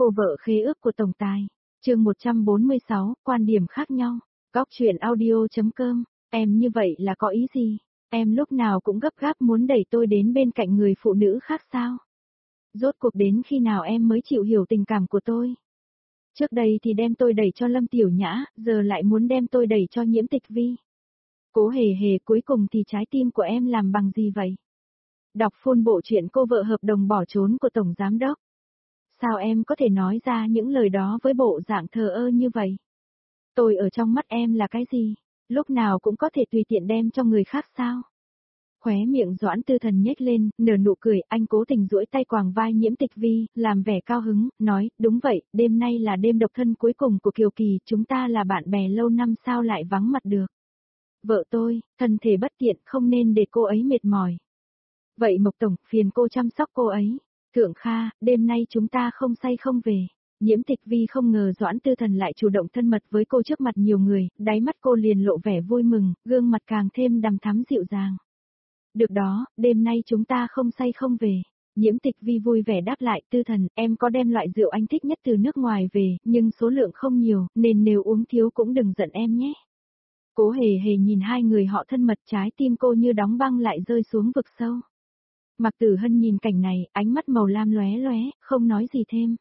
Cô vợ khế ước của tổng tài. Chương 146, quan điểm khác nhau. Góc truyện audio.com. Em như vậy là có ý gì? Em lúc nào cũng gấp gáp muốn đẩy tôi đến bên cạnh người phụ nữ khác sao? Rốt cuộc đến khi nào em mới chịu hiểu tình cảm của tôi? Trước đây thì đem tôi đẩy cho Lâm Tiểu Nhã, giờ lại muốn đem tôi đẩy cho Nhiễm Tịch Vi. Cố hề hề, cuối cùng thì trái tim của em làm bằng gì vậy? Đọc full bộ truyện Cô vợ hợp đồng bỏ trốn của Tổng Giám Đốc. Sao em có thể nói ra những lời đó với bộ dạng thờ ơ như vậy? Tôi ở trong mắt em là cái gì? Lúc nào cũng có thể tùy tiện đem cho người khác sao? Khóe miệng Doãn Tư Thần nhếch lên, nở nụ cười, anh cố tình duỗi tay quàng vai Nhiễm Tịch Vi, làm vẻ cao hứng, nói, đúng vậy, đêm nay là đêm độc thân cuối cùng của Kiều Kỳ, chúng ta là bạn bè lâu năm sao lại vắng mặt được. Vợ tôi, thân thể bất tiện, không nên để cô ấy mệt mỏi. Vậy Mộc Tổng, phiền cô chăm sóc cô ấy. Thượng Kha, đêm nay chúng ta không say không về. Nhiễm Tịch Vi không ngờ Doãn Tư Thần lại chủ động thân mật với cô trước mặt nhiều người, đáy mắt cô liền lộ vẻ vui mừng, gương mặt càng thêm đằm thắm dịu dàng. Được đó, đêm nay chúng ta không say không về. Nhiễm Tịch Vi vui vẻ đáp lại, Tư Thần, em có đem loại rượu anh thích nhất từ nước ngoài về, nhưng số lượng không nhiều, nên nếu uống thiếu cũng đừng giận em nhé. Cố hề hề nhìn hai người họ thân mật, trái tim cô như đóng băng lại rơi xuống vực sâu. Mạc Tử Hân nhìn cảnh này, ánh mắt màu lam lóe lóe, không nói gì thêm.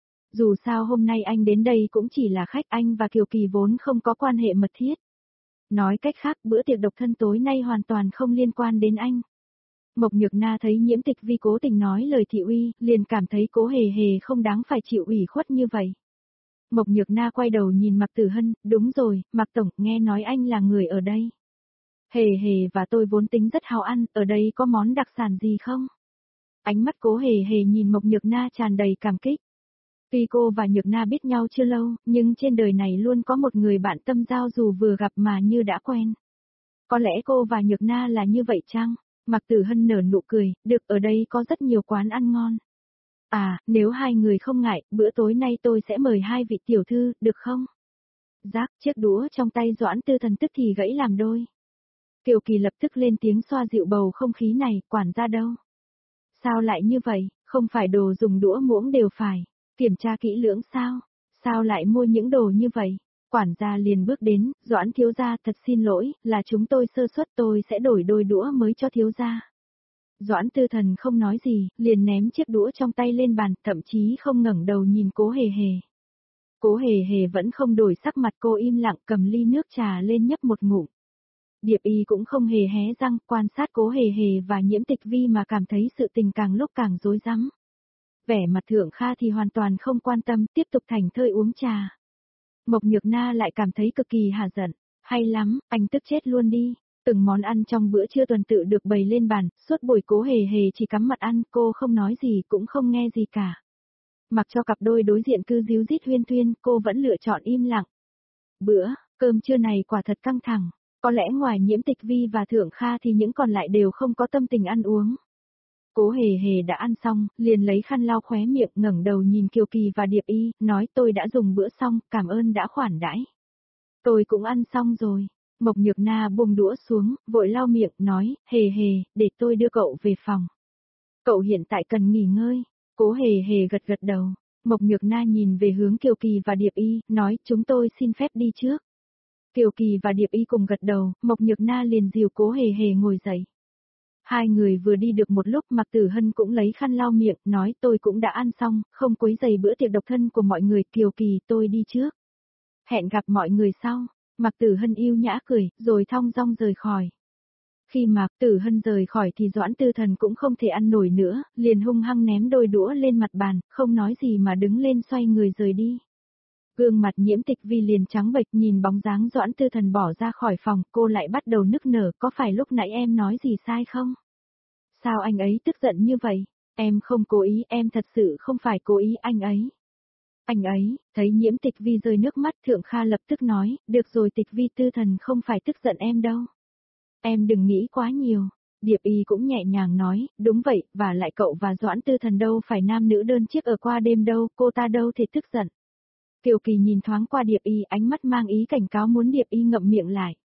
Dù sao hôm nay anh đến đây cũng chỉ là khách, anh và Kiều Kỳ vốn không có quan hệ mật thiết. Nói cách khác, bữa tiệc độc thân tối nay hoàn toàn không liên quan đến anh. Mộc Nhược Na thấy Nhiễm Tịch Vi cố tình nói lời thị uy, liền cảm thấy Cố hề hề không đáng phải chịu ủy khuất như vậy. Mộc Nhược Na quay đầu nhìn Mạc Tử Hân, đúng rồi, Mạc Tổng, nghe nói anh là người ở đây. Hề hề và tôi vốn tính rất hào ăn, ở đây có món đặc sản gì không? Ánh mắt Cố hề hề nhìn Mộc Nhược Na tràn đầy cảm kích. Tuy cô và Nhược Na biết nhau chưa lâu, nhưng trên đời này luôn có một người bạn tâm giao dù vừa gặp mà như đã quen. Có lẽ cô và Nhược Na là như vậy chăng? Mạc Tử Hân nở nụ cười, được, ở đây có rất nhiều quán ăn ngon. À, nếu hai người không ngại, bữa tối nay tôi sẽ mời hai vị tiểu thư, được không? Rác, chiếc đũa trong tay Doãn Tư Thần tức thì gãy làm đôi. Kiều Kỳ lập tức lên tiếng xoa dịu bầu không khí này, quản gia đâu? Sao lại như vậy, không phải đồ dùng đũa muỗng đều phải kiểm tra kỹ lưỡng sao? Sao lại mua những đồ như vậy? Quản gia liền bước đến, Doãn thiếu gia thật xin lỗi, là chúng tôi sơ suất, tôi sẽ đổi đôi đũa mới cho thiếu gia. Doãn Tư Thần không nói gì, liền ném chiếc đũa trong tay lên bàn, thậm chí không ngẩng đầu nhìn Cố hề hề. Cố hề hề vẫn không đổi sắc mặt, cô im lặng cầm ly nước trà lên nhấp một ngụm. Điệp Y cũng không hề hé răng, quan sát Cố hề hề và Nhiễm Tịch Vi mà cảm thấy sự tình càng lúc càng rối rắm. Vẻ mặt Thượng Kha thì hoàn toàn không quan tâm, tiếp tục thành thơi uống trà. Mộc Nhược Na lại cảm thấy cực kỳ hả giận. Hay lắm, anh tức chết luôn đi. Từng món ăn trong bữa trưa tuần tự được bày lên bàn, suốt buổi Cố hề hề chỉ cắm mặt ăn, cô không nói gì cũng không nghe gì cả. Mặc cho cặp đôi đối diện cứ díu dít huyên thuyên, cô vẫn lựa chọn im lặng. Bữa cơm trưa này quả thật căng thẳng. Có lẽ ngoài Nhiễm Tịch Vi và Thượng Kha thì những còn lại đều không có tâm tình ăn uống. Cố hề hề đã ăn xong, liền lấy khăn lau khóe miệng, ngẩng đầu nhìn Kiều Kỳ và Điệp Y, nói tôi đã dùng bữa xong, cảm ơn đã khoản đãi. Tôi cũng ăn xong rồi. Mộc Nhược Na buông đũa xuống, vội lau miệng, nói, hề hề, để tôi đưa cậu về phòng. Cậu hiện tại cần nghỉ ngơi. Cố hề hề gật gật đầu. Mộc Nhược Na nhìn về hướng Kiều Kỳ và Điệp Y, nói, chúng tôi xin phép đi trước. Kiều Kỳ và Điệp Y cùng gật đầu, Mộc Nhược Na liền dìu Cố hề hề ngồi dậy. Hai người vừa đi được một lúc, Mạc Tử Hân cũng lấy khăn lau miệng, nói tôi cũng đã ăn xong, không quấy rầy bữa tiệc độc thân của mọi người, Kiều Kỳ tôi đi trước. Hẹn gặp mọi người sau. Mạc Tử Hân yêu nhã cười, rồi thong dong rời khỏi. Khi Mạc Tử Hân rời khỏi thì Doãn Tư Thần cũng không thể ăn nổi nữa, liền hung hăng ném đôi đũa lên mặt bàn, không nói gì mà đứng lên xoay người rời đi. Gương mặt Nhiễm Tịch Vi liền trắng bệch, nhìn bóng dáng Doãn Tư Thần bỏ ra khỏi phòng, cô lại bắt đầu nức nở, có phải lúc nãy em nói gì sai không? Sao anh ấy tức giận như vậy? Em không cố ý, em thật sự không phải cố ý anh ấy. Anh ấy, thấy Nhiễm Tịch Vi rơi nước mắt, Thượng Kha lập tức nói, được rồi Tịch Vi, Tư Thần không phải tức giận em đâu. Em đừng nghĩ quá nhiều. Điệp Y cũng nhẹ nhàng nói, đúng vậy, và lại cậu và Doãn Tư Thần đâu phải nam nữ đơn chiếc ở qua đêm đâu, cô ta đâu thể tức giận. Kiều Kỳ nhìn thoáng qua Điệp Y, ánh mắt mang ý cảnh cáo muốn Điệp Y ngậm miệng lại.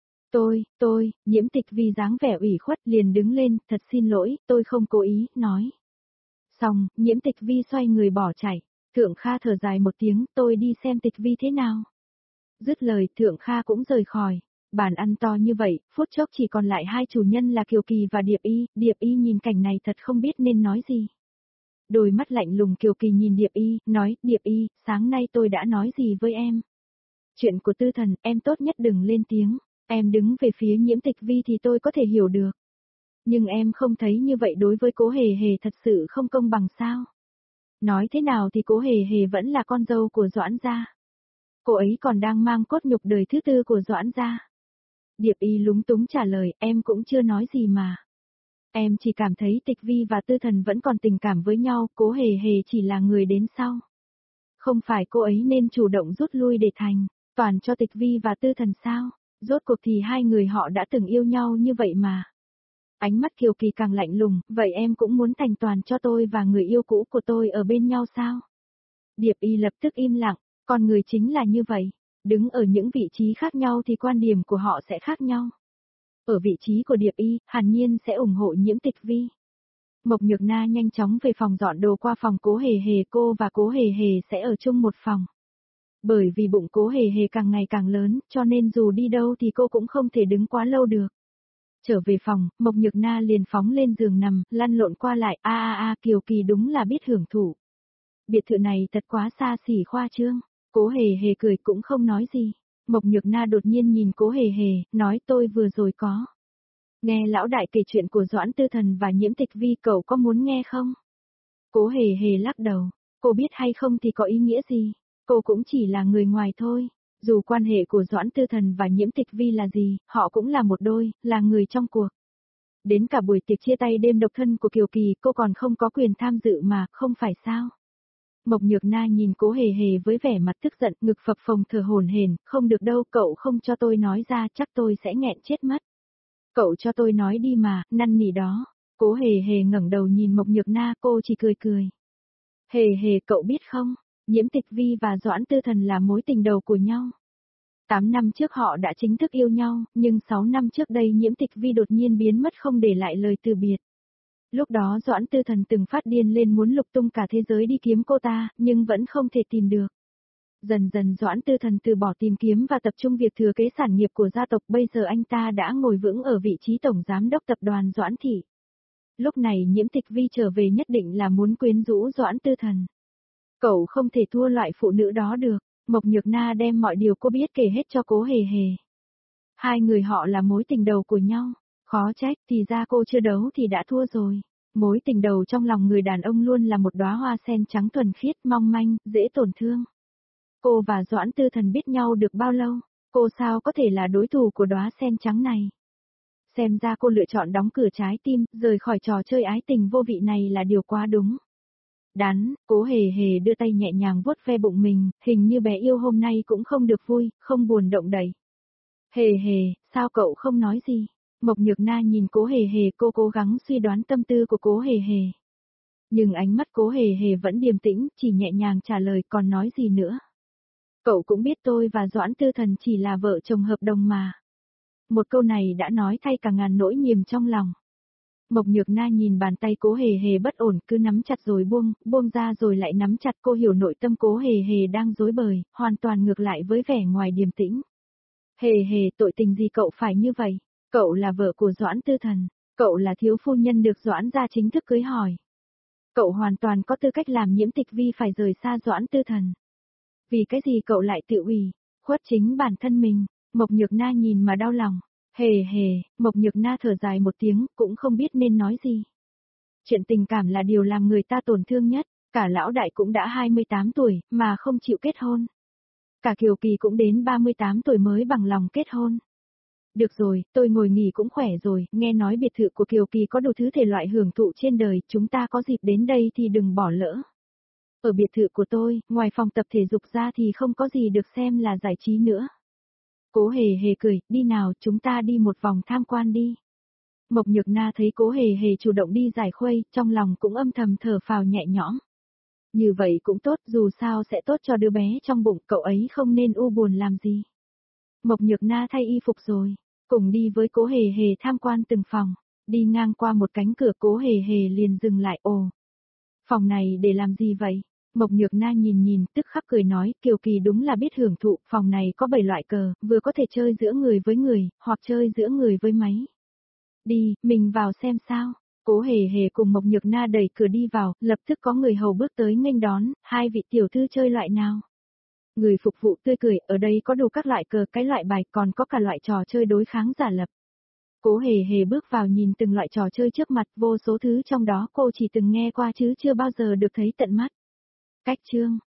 Nhiễm Tịch Vi dáng vẻ ủy khuất liền đứng lên, thật xin lỗi, tôi không cố ý, nói. Xong, Nhiễm Tịch Vi xoay người bỏ chạy. Thượng Kha thở dài một tiếng, tôi đi xem tịch vi thế nào. Dứt lời, Thượng Kha cũng rời khỏi. Bàn ăn to như vậy, phút chốc chỉ còn lại hai chủ nhân là Kiều Kỳ và Điệp Y nhìn cảnh này thật không biết nên nói gì. Đôi mắt lạnh lùng Kiều Kỳ nhìn Điệp Y, nói, Điệp Y, sáng nay tôi đã nói gì với em? Chuyện của Tư Thần, em tốt nhất đừng lên tiếng, em đứng về phía Nhiễm Tịch Vi thì tôi có thể hiểu được. Nhưng em không thấy như vậy đối với Cố Hề Hề thật sự không công bằng sao? Nói thế nào thì Cố Hề Hề vẫn là con dâu của Doãn gia. Cô ấy còn đang mang cốt nhục đời thứ tư của Doãn gia. Điệp Y lúng túng trả lời, em cũng chưa nói gì mà. Em chỉ cảm thấy Tịch Vi và Tư Thần vẫn còn tình cảm với nhau, Cố Hề Hề chỉ là người đến sau. Không phải cô ấy nên chủ động rút lui để thành toàn cho Tịch Vi và Tư Thần sao? Rốt cuộc thì hai người họ đã từng yêu nhau như vậy mà. Ánh mắt Kiều Kỳ càng lạnh lùng, vậy em cũng muốn thành toàn cho tôi và người yêu cũ của tôi ở bên nhau sao? Điệp Y lập tức im lặng, con người chính là như vậy, đứng ở những vị trí khác nhau thì quan điểm của họ sẽ khác nhau. Ở vị trí của Điệp Y, hẳn nhiên sẽ ủng hộ Nhiễm Tịch Vi. Mộc Nhược Na nhanh chóng về phòng dọn đồ qua phòng Cố Hề Hề, cô và Cố Hề Hề sẽ ở chung một phòng. Bởi vì bụng Cố Hề Hề càng ngày càng lớn, cho nên dù đi đâu thì cô cũng không thể đứng quá lâu được. Trở về phòng, Mộc Nhược Na liền phóng lên giường nằm, lăn lộn qua lại, Kiều Kỳ đúng là biết hưởng thụ. Biệt thự này thật quá xa xỉ khoa trương. Cố Hề Hề cười cũng không nói gì. Mộc Nhược Na đột nhiên nhìn Cố Hề Hề, nói tôi vừa rồi có. Nghe lão đại kể chuyện của Doãn Tư Thần và Nhiễm Tịch Vi, cậu có muốn nghe không? Cố Hề Hề lắc đầu, cô biết hay không thì có ý nghĩa gì, cô cũng chỉ là người ngoài thôi. Dù quan hệ của Doãn Tư Thần và Nhiễm Tịch Vi là gì, họ cũng là một đôi, là người trong cuộc. Đến cả buổi tiệc chia tay đêm độc thân của Kiều Kỳ cô còn không có quyền tham dự mà, không phải sao? Mộc Nhược Na nhìn Cố Hề Hề với vẻ mặt tức giận, ngực phập phồng thở hổn hển, không được đâu, cậu không cho tôi nói ra chắc tôi sẽ nghẹn chết mất. Cậu cho tôi nói đi mà, năn nỉ đó. Cố Hề Hề ngẩng đầu nhìn Mộc Nhược Na, cô chỉ cười cười. Hề Hề, cậu biết không, Nhiễm Tịch Vi và Doãn Tư Thần là mối tình đầu của nhau. 8 năm trước họ đã chính thức yêu nhau, nhưng 6 năm trước đây Nhiễm Tịch Vi đột nhiên biến mất không để lại lời từ biệt. Lúc đó Doãn Tư Thần từng phát điên lên muốn lục tung cả thế giới đi kiếm cô ta, nhưng vẫn không thể tìm được. Dần dần Doãn Tư Thần từ bỏ tìm kiếm và tập trung việc thừa kế sản nghiệp của gia tộc, bây giờ anh ta đã ngồi vững ở vị trí tổng giám đốc tập đoàn Doãn Thị. Lúc này Nhiễm Tịch Vi trở về nhất định là muốn quyến rũ Doãn Tư Thần. Cậu không thể thua loại phụ nữ đó được. Mộc Nhược Na đem mọi điều cô biết kể hết cho Cố Hề Hề. Hai người họ là mối tình đầu của nhau. Khó trách, thì ra cô chưa đấu thì đã thua rồi. Mối tình đầu trong lòng người đàn ông luôn là một đóa hoa sen trắng thuần khiết, mong manh, dễ tổn thương. Cô và Doãn Tư Thần biết nhau được bao lâu, cô sao có thể là đối thủ của đóa sen trắng này? Xem ra cô lựa chọn đóng cửa trái tim, rời khỏi trò chơi ái tình vô vị này là điều quá đúng. Đắn, Cố Hề Hề đưa tay nhẹ nhàng vuốt ve bụng mình, hình như bé yêu hôm nay cũng không được vui, không buồn động đậy. Hề Hề, sao cậu không nói gì? Mộc Nhược Na nhìn Cố Hề Hề, cô cố gắng suy đoán tâm tư của Cố Hề Hề. Nhưng ánh mắt Cố Hề Hề vẫn điềm tĩnh, chỉ nhẹ nhàng trả lời, còn nói gì nữa. Cậu cũng biết tôi và Doãn Tư Thần chỉ là vợ chồng hợp đồng mà. Một câu này đã nói thay cả ngàn nỗi niềm trong lòng. Mộc Nhược Na nhìn bàn tay Cố Hề Hề bất ổn, cứ nắm chặt rồi buông ra rồi lại nắm chặt, cô hiểu nội tâm Cố Hề Hề đang rối bời, hoàn toàn ngược lại với vẻ ngoài điềm tĩnh. Hề Hề, tội tình gì cậu phải như vậy? Cậu là vợ của Doãn Tư Thần, cậu là thiếu phu nhân được Doãn gia chính thức cưới hỏi. Cậu hoàn toàn có tư cách làm Nhiễm Tịch Vi phải rời xa Doãn Tư Thần. Vì cái gì cậu lại tự ủy khuất chính bản thân mình? Mộc Nhược Na nhìn mà đau lòng. Hề Hề, Mộc Nhược Na thở dài một tiếng, cũng không biết nên nói gì. Chuyện tình cảm là điều làm người ta tổn thương nhất, cả lão đại cũng đã 28 tuổi, mà không chịu kết hôn. Cả Kiều Kỳ cũng đến 38 tuổi mới bằng lòng kết hôn. Được rồi, tôi ngồi nghỉ cũng khỏe rồi, nghe nói biệt thự của Kiều Kỳ có đủ thứ thể loại hưởng thụ trên đời, chúng ta có dịp đến đây thì đừng bỏ lỡ. Ở biệt thự của tôi, ngoài phòng tập thể dục ra thì không có gì được xem là giải trí nữa. Cố Hề Hề cười, đi nào, chúng ta đi một vòng tham quan đi. Mộc Nhược Na thấy Cố Hề Hề chủ động đi giải khuây, trong lòng cũng âm thầm thở phào nhẹ nhõm. Như vậy cũng tốt, dù sao sẽ tốt cho đứa bé trong bụng, cậu ấy không nên u buồn làm gì. Mộc Nhược Na thay y phục rồi, cùng đi với Cố Hề Hề tham quan từng phòng, đi ngang qua một cánh cửa Cố Hề Hề liền dừng lại, ồ. Phòng này để làm gì vậy? Mộc Nhược Na nhìn tức khắc cười nói, Kiều Kỳ đúng là biết hưởng thụ, phòng này có 7 loại cờ, vừa có thể chơi giữa người với người, hoặc chơi giữa người với máy. Đi, mình vào xem sao. Cố Hề Hề cùng Mộc Nhược Na đẩy cửa đi vào, lập tức có người hầu bước tới nghênh đón, hai vị tiểu thư chơi loại nào. Người phục vụ tươi cười, ở đây có đủ các loại cờ, cái loại bài, còn có cả loại trò chơi đối kháng giả lập. Cố Hề Hề bước vào nhìn từng loại trò chơi trước mặt, vô số thứ trong đó cô chỉ từng nghe qua chứ chưa bao giờ được thấy tận mắt. Cách chương